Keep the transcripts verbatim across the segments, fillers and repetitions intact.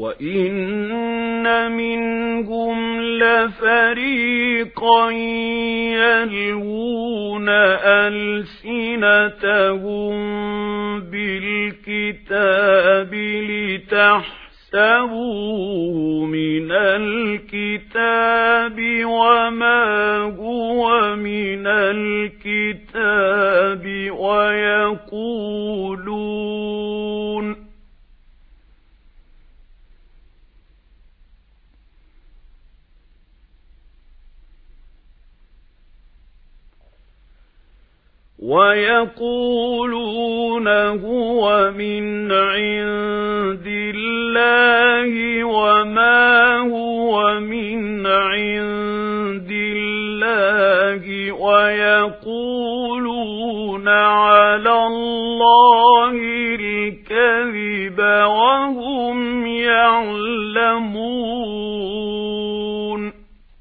وَإِنَّ مِنْهُمْ لَفَرِيقًا يَلْوُونَ أَلْسِنَتَهُم بِالْكِتَابِ لِتَحْسَبُوهُ مِنَ الْكِتَابِ وَمَا هُوَ مِنَ الْكِتَابِ وَيَقُولُونَ وَيَقُولُونَ هُوَ مِنْ عِندِ اللَّهِ وَمَا هُوَ مِنْ عِندِ اللَّهِ وَيَقُولُونَ عَلَى اللَّهِ الْكَذِبَ وَهُمْ يَعْلَمُونَ.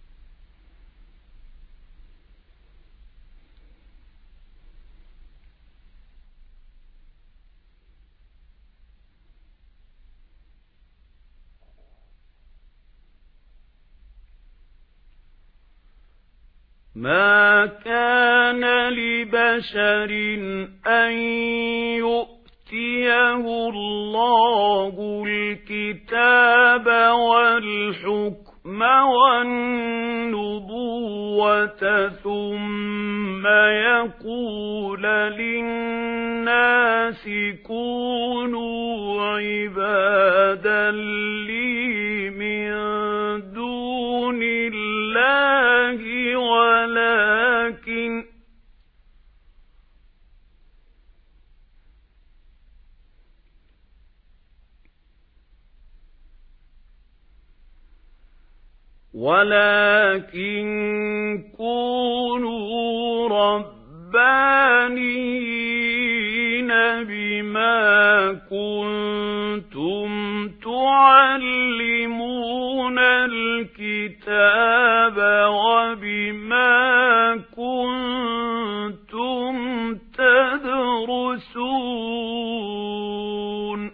مَا كَانَ لِبَشَرٍ أَن يُؤْتِيَهُ اللَّهُ الْكِتَابَ وَالْحُكْمَ وَالنُّبُوَّةَ ثُمَّ يَقُولَ لِلنَّاسِ كُونُوا عِبَادًا لِّي مِن دُونِ اللَّهِ ولكن ولكن كونوا ربانيين بما كنتم تعلمون الكتاب وبما كنتم تدرسون.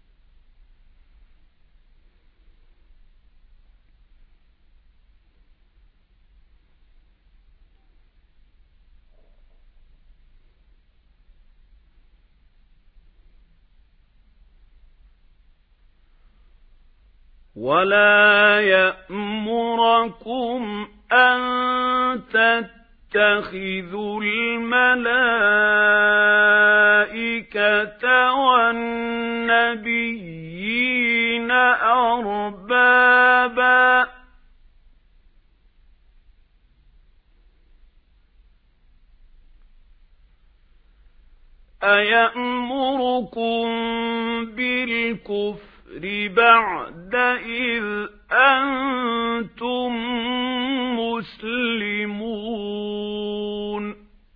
ولا يأمركم أن تتخذوا الملائكة والنبيين أربابا أيأمركم بالكفر بعد إذ أنتم مسلمون.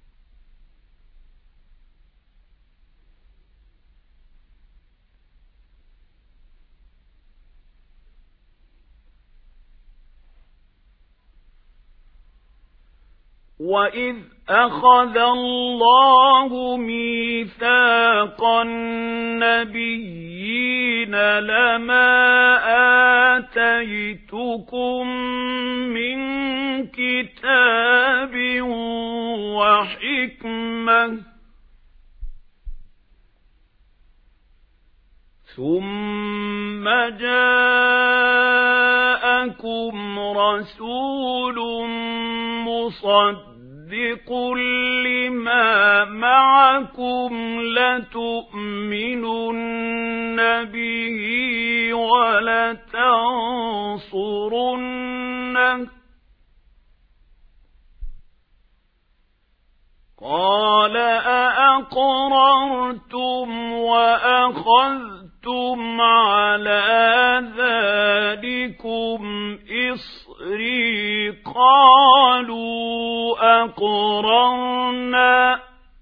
وَإِذْ أَخَذَ اللَّهُ مِيثَاقَ النَّبِيِّينَ لَمَا آتَيْتُكُم مِّن كِتَابٍ وَحِكْمَةٍ ثُمَّ جَاءَكُمْ رَسُولٌ مُصَدِّقٌ لِمَا مَعَكُمْ لَتُؤْمِنُنَّ بِهِ وَلَتَنصُرُنَّهُ قَالَ أَأَقْرَرْتُمْ وَأَخَذْتُمْ عَلَى ذَلِكُمْ إِصْرِي قَالُوا أَقْرَرْنَا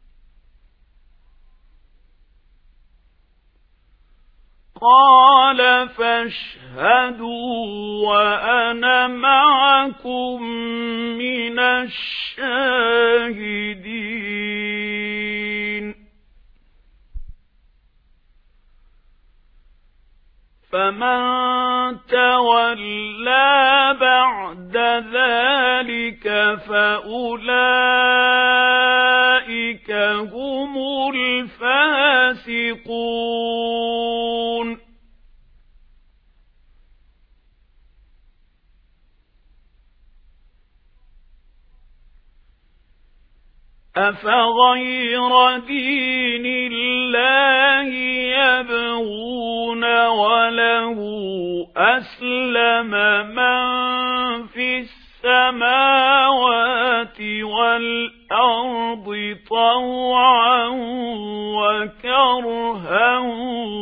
قَالَ فَاشْهَدُوا وَأَنَا مَعَكُمْ مِنَ الشَّاهِدِينَ فمن تولى بعد ذلك فأولئك هم الفاسقون. أفغير دين الله يبغون وله أسلم من في السماوات والأرض طوعا وكرها